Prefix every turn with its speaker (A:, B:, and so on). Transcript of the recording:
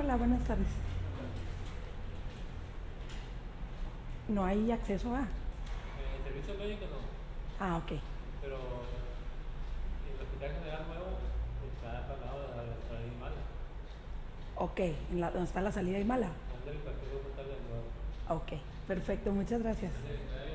A: Hola, buenas tardes. No hay acceso a.
B: En el servicio médico no,
A: Ah, ok.
B: pero el Hospital General Nuevo está al lado de la salida de Mala.
A: Ok, ¿dónde está la salida de Mala?
B: Anda el Partido Hospital del Nuevo.
A: Ok, perfecto, muchas gracias.
B: Ande,